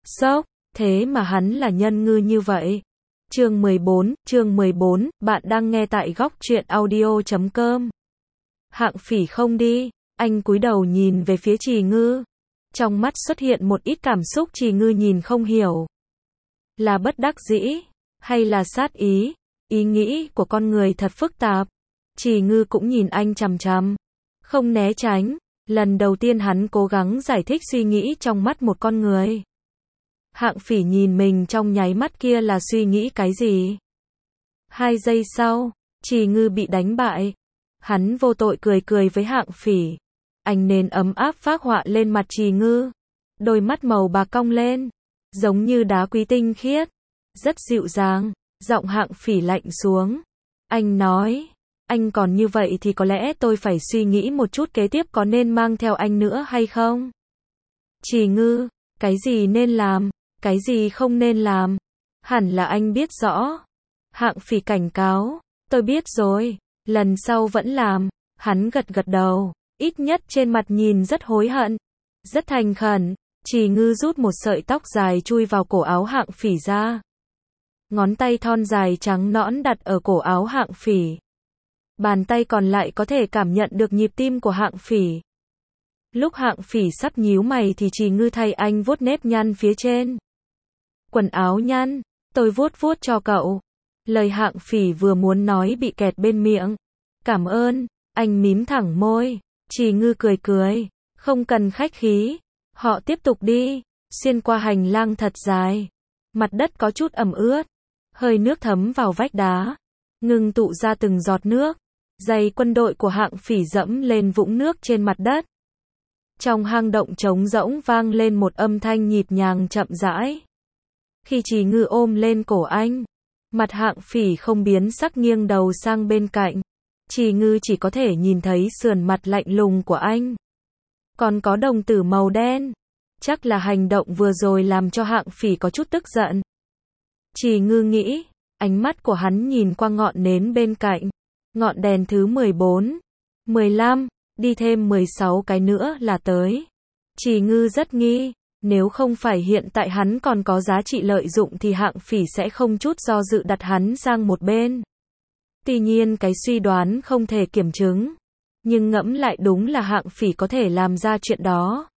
Sốc, thế mà hắn là nhân ngư như vậy. Chương 14, bạn đang nghe tại góc truyện audio.com. Hạng Phỉ không đi, anh cúi đầu nhìn về phía Trì Ngư. Trong mắt xuất hiện một ít cảm xúc Trì Ngư nhìn không hiểu. Là bất đắc dĩ, hay là sát ý? Ý nghĩ của con người thật phức tạp. Trì Ngư cũng nhìn anh chằm chằm, không né tránh. Lần đầu tiên hắn cố gắng giải thích suy nghĩ trong mắt một con người. Hạng Phỉ nhìn mình trong nháy mắt kia là suy nghĩ cái gì? 2 giây sau, Trì Ngư bị đánh bại. Hắn vô tội cười cười với Hạng Phỉ. Ánh nến ấm áp phác họa lên mặt Trì Ngư. Đôi mắt màu bạc cong lên, giống như đá quý tinh khiết. Rất dịu dàng, giọng Hạng Phỉ lạnh xuống. Anh nói, anh còn như vậy thì có lẽ tôi phải suy nghĩ một chút kế tiếp có nên mang theo anh nữa hay không? Trì Ngư, cái gì nên làm, cái gì không nên làm? Hẳn là anh biết rõ. Hạng Phỉ cảnh cáo, tôi biết rồi, lần sau vẫn làm. Hắn gật gật đầu, ít nhất trên mặt nhìn rất hối hận, rất thành khẩn. Trì Ngư rút một sợi tóc dài chui vào cổ áo Hạng Phỉ ra. Ngón tay thon dài trắng nõn đặt ở cổ áo Hạng Phỉ. Bàn tay còn lại có thể cảm nhận được nhịp tim của Hạng Phỉ. Lúc Hạng Phỉ sắp nhíu mày thì Trì Ngư thay anh vuốt nếp nhăn phía trên. Quần áo nhăn, tôi vuốt vuốt cho cậu. Lời Hạng Phỉ vừa muốn nói bị kẹt bên miệng. Cảm ơn, anh mím thẳng môi. Trì Ngư cười cười, không cần khách khí. Họ tiếp tục đi, xuyên qua hành lang thật dài. Mặt đất có chút ẩm ướt, hơi nước thấm vào vách đá, ngưng tụ ra từng giọt nước. Giày quân đội của Hạng Phỉ dẫm lên vũng nước trên mặt đất. Trong hang động trống rỗng vang lên một âm thanh nhịp nhàng chậm rãi. Khi Trì Ngư ôm lên cổ anh, mặt Hạng Phỉ không biến sắc nghiêng đầu sang bên cạnh. Trì Ngư chỉ có thể nhìn thấy sườn mặt lạnh lùng của anh. Còn có đồng tử màu đen. Chắc là hành động vừa rồi làm cho Hạng Phỉ có chút tức giận. Trì Ngư nghĩ, ánh mắt của hắn nhìn qua ngọn nến bên cạnh. Ngọn đèn thứ 14, 15, đi thêm 16 cái nữa là tới. Trì Ngư rất nghi, nếu không phải hiện tại hắn còn có giá trị lợi dụng thì Hạng Phỉ sẽ không chút do dự đặt hắn sang một bên. Tuy nhiên cái suy đoán không thể kiểm chứng, nhưng ngẫm lại đúng là Hạng Phỉ có thể làm ra chuyện đó.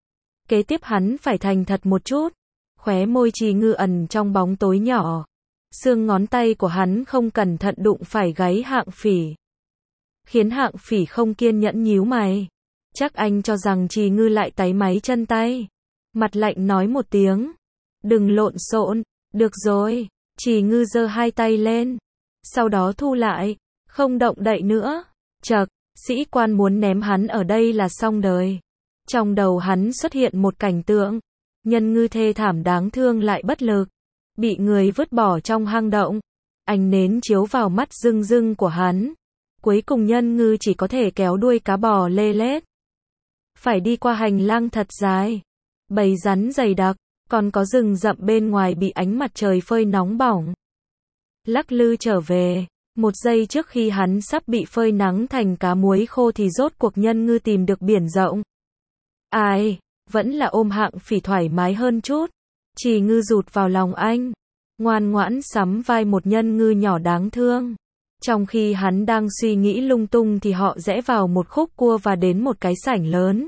Kế tiếp hắn phải thành thật một chút. Khóe môi Trì Ngư ẩn trong bóng tối nhỏ. Xương ngón tay của hắn không cẩn thận đụng phải gáy Hạng Phỉ, khiến Hạng Phỉ không kiên nhẫn nhíu mày. Chắc anh cho rằng Trì Ngư lại táy máy chân tay. Mặt lạnh nói một tiếng. Đừng lộn xộn. Được rồi. Trì Ngư giơ 2 tay lên, sau đó thu lại, không động đậy nữa. Chậc, sĩ quan muốn ném hắn ở đây là xong đời. Trong đầu hắn xuất hiện một cảnh tượng. Nhân ngư thê thảm đáng thương lại bất lực, bị người vứt bỏ trong hang động. Ánh nến chiếu vào mắt rưng rưng của hắn. Cuối cùng nhân ngư chỉ có thể kéo đuôi cá bò lê lết. Phải đi qua hành lang thật dài, bầy rắn dày đặc, còn có rừng rậm bên ngoài bị ánh mặt trời phơi nóng bỏng. Lắc lư trở về, 1 giây trước khi hắn sắp bị phơi nắng thành cá muối khô thì rốt cuộc nhân ngư tìm được biển rộng. Ai, vẫn là ôm Hạng Phỉ thoải mái hơn chút. Trì Ngư rụt vào lòng anh, ngoan ngoãn sắm vai một nhân ngư nhỏ đáng thương. Trong khi hắn đang suy nghĩ lung tung thì họ rẽ vào một khúc cua và đến một cái sảnh lớn.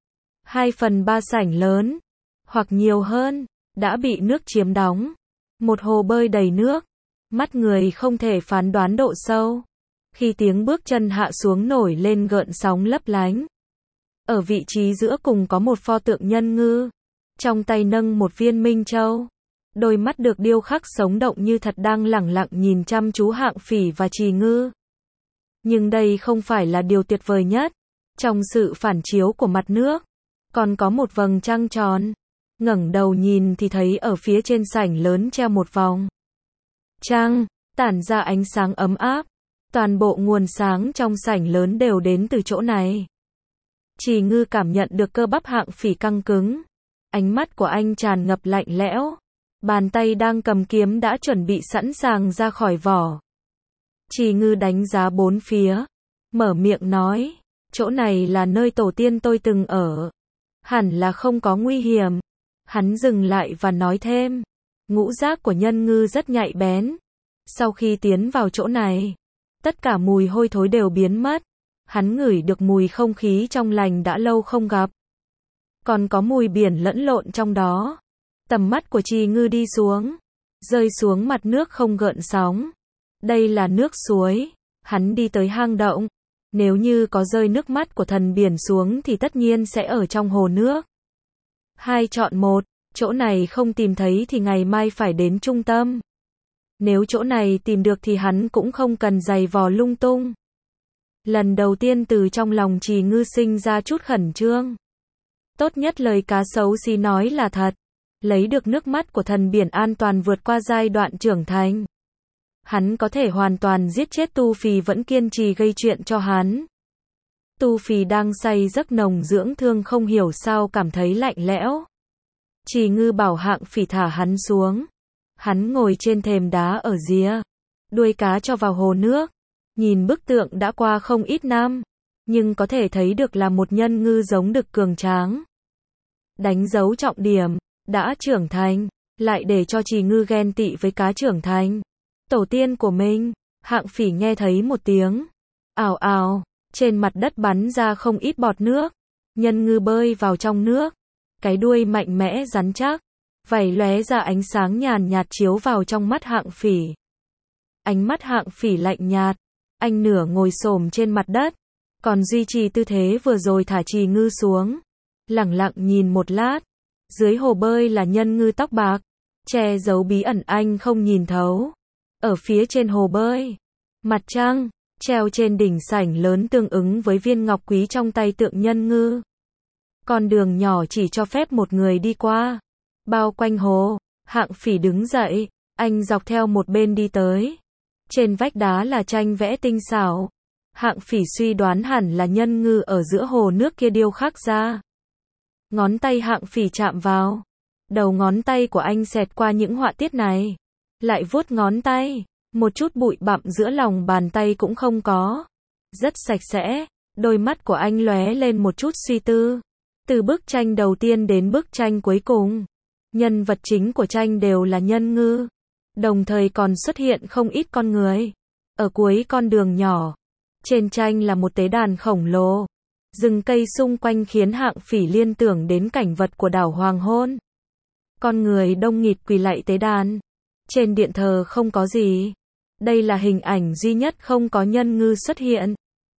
2/3 sảnh lớn, hoặc nhiều hơn, đã bị nước chiếm đóng. Một hồ bơi đầy nước, mắt người không thể phán đoán độ sâu. Khi tiếng bước chân hạ xuống nổi lên gợn sóng lấp lánh. Ở vị trí giữa cùng có một pho tượng nhân ngư, trong tay nâng một viên minh châu. Đôi mắt được điêu khắc sống động như thật đang lẳng lặng nhìn chăm chú Hạng Phỉ và Trì Ngư. Nhưng đây không phải là điều tuyệt vời nhất. Trong sự phản chiếu của mặt nước, còn có một vầng trăng tròn. Ngẩng đầu nhìn thì thấy ở phía trên sảnh lớn treo một vòng trăng, tản ra ánh sáng ấm áp. Toàn bộ nguồn sáng trong sảnh lớn đều đến từ chỗ này. Trì Ngư cảm nhận được cơ bắp Hạng Phỉ căng cứng. Ánh mắt của anh tràn ngập lạnh lẽo. Bàn tay đang cầm kiếm đã chuẩn bị sẵn sàng ra khỏi vỏ. Trì Ngư đánh giá bốn phía, mở miệng nói, chỗ này là nơi tổ tiên tôi từng ở. Hẳn là không có nguy hiểm. Hắn dừng lại và nói thêm. Ngũ giác của nhân ngư rất nhạy bén. Sau khi tiến vào chỗ này, tất cả mùi hôi thối đều biến mất. Hắn ngửi được mùi không khí trong lành đã lâu không gặp. Còn có mùi biển lẫn lộn trong đó. Tầm mắt của Trì Ngư đi xuống, rơi xuống mặt nước không gợn sóng. Đây là nước suối. Hắn đi tới hang động. Nếu như có rơi nước mắt của thần biển xuống thì tất nhiên sẽ ở trong hồ nước. 2 chọn 1, chỗ này không tìm thấy thì ngày mai phải đến trung tâm. Nếu chỗ này tìm được thì hắn cũng không cần giày vò lung tung. Lần đầu tiên từ trong lòng Trì Ngư sinh ra chút khẩn trương. Tốt nhất lời cá xấu xí nói là thật. Lấy được nước mắt của thần biển an toàn vượt qua giai đoạn trưởng thành. Hắn có thể hoàn toàn giết chết Tu Phì vẫn kiên trì gây chuyện cho hắn. Tu Phì đang say giấc nồng dưỡng thương không hiểu sao cảm thấy lạnh lẽo. Trì Ngư bảo Hạng Phỉ thả hắn xuống. Hắn ngồi trên thềm đá ở rìa. Đuôi cá cho vào hồ nước. Nhìn bức tượng đã qua không ít năm. Nhưng có thể thấy được là một nhân ngư giống đực cường tráng. Đánh dấu trọng điểm. Đã trưởng thành. Lại để cho Trì Ngư ghen tị với cá trưởng thành. Tổ tiên của mình. Hạng Phỉ nghe thấy một tiếng. Ào ào. Trên mặt đất bắn ra không ít bọt nước. Nhân ngư bơi vào trong nước. Cái đuôi mạnh mẽ rắn chắc. Vảy lóe ra ánh sáng nhàn nhạt chiếu vào trong mắt Hạng Phỉ. Ánh mắt Hạng Phỉ lạnh nhạt. Anh nửa ngồi xổm trên mặt đất. Còn duy trì tư thế vừa rồi thả Trì Ngư xuống. Lẳng lặng nhìn một lát. Dưới hồ bơi là nhân ngư tóc bạc. Che giấu bí ẩn anh không nhìn thấu. Ở phía trên hồ bơi. Mặt trăng. Treo trên đỉnh sảnh lớn tương ứng với viên ngọc quý trong tay tượng nhân ngư. Con đường nhỏ chỉ cho phép một người đi qua. Bao quanh hồ. Hạng Phỉ đứng dậy. Anh dọc theo một bên đi tới. Trên vách đá là tranh vẽ tinh xảo. Hạng Phỉ suy đoán hẳn là nhân ngư ở giữa hồ nước kia điêu khắc ra. Ngón tay Hạng Phỉ chạm vào. Đầu ngón tay của anh xẹt qua những họa tiết này. Lại vuốt ngón tay. Một chút bụi bặm giữa lòng bàn tay cũng không có. Rất sạch sẽ. Đôi mắt của anh lóe lên một chút suy tư. Từ bức tranh đầu tiên đến bức tranh cuối cùng. Nhân vật chính của tranh đều là nhân ngư. Đồng thời còn xuất hiện không ít con người. Ở cuối con đường nhỏ. Trên tranh là một tế đàn khổng lồ. Rừng cây xung quanh khiến Hạng Phỉ liên tưởng đến cảnh vật của đảo Hoàng Hôn. Con người đông nghịt quỳ lạy tế đàn. Trên điện thờ không có gì. Đây là hình ảnh duy nhất không có nhân ngư xuất hiện.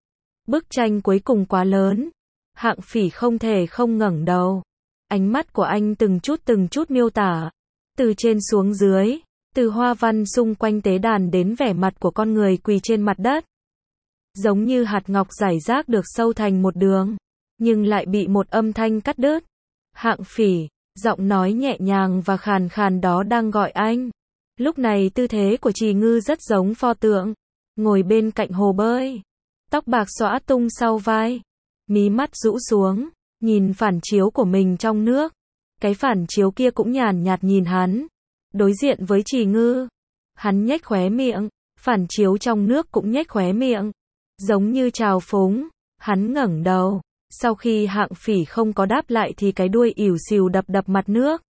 Bức tranh cuối cùng quá lớn. Hạng Phỉ không thể không ngẩng đầu. Ánh mắt của anh từng chút miêu tả. Từ trên xuống dưới. Từ hoa văn xung quanh tế đàn đến vẻ mặt của con người quỳ trên mặt đất. Giống như hạt ngọc rải rác được sâu thành một đường. Nhưng lại bị một âm thanh cắt đứt. Hạng Phỉ, giọng nói nhẹ nhàng và khàn khàn đó đang gọi anh. Lúc này tư thế của Trì Ngư rất giống pho tượng. Ngồi bên cạnh hồ bơi. Tóc bạc xõa tung sau vai. Mí mắt rũ xuống. Nhìn phản chiếu của mình trong nước. Cái phản chiếu kia cũng nhàn nhạt nhìn hắn. Đối diện với Trì Ngư. Hắn nhếch khóe miệng. Phản chiếu trong nước cũng nhếch khóe miệng. Giống như trào phúng. Hắn ngẩng đầu. Sau khi Hạng Phỉ không có đáp lại thì cái đuôi ỉu xìu đập mặt nước.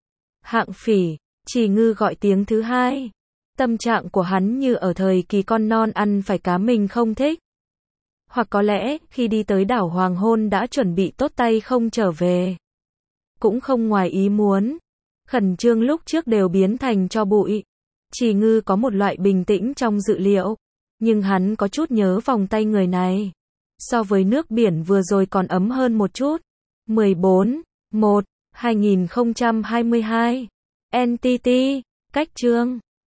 Hạng Phỉ. Trì Ngư gọi tiếng thứ hai. Tâm trạng của hắn như ở thời kỳ con non ăn phải cá mình không thích. Hoặc có lẽ khi đi tới đảo Hoàng Hôn đã chuẩn bị tốt tay không trở về. Cũng không ngoài ý muốn. Khẩn trương lúc trước đều biến thành tro bụi. Trì Ngư có một loại bình tĩnh trong dự liệu. Nhưng hắn có chút nhớ vòng tay người này. So với nước biển vừa rồi còn ấm hơn một chút. 14/1/2022 NTT, cách chương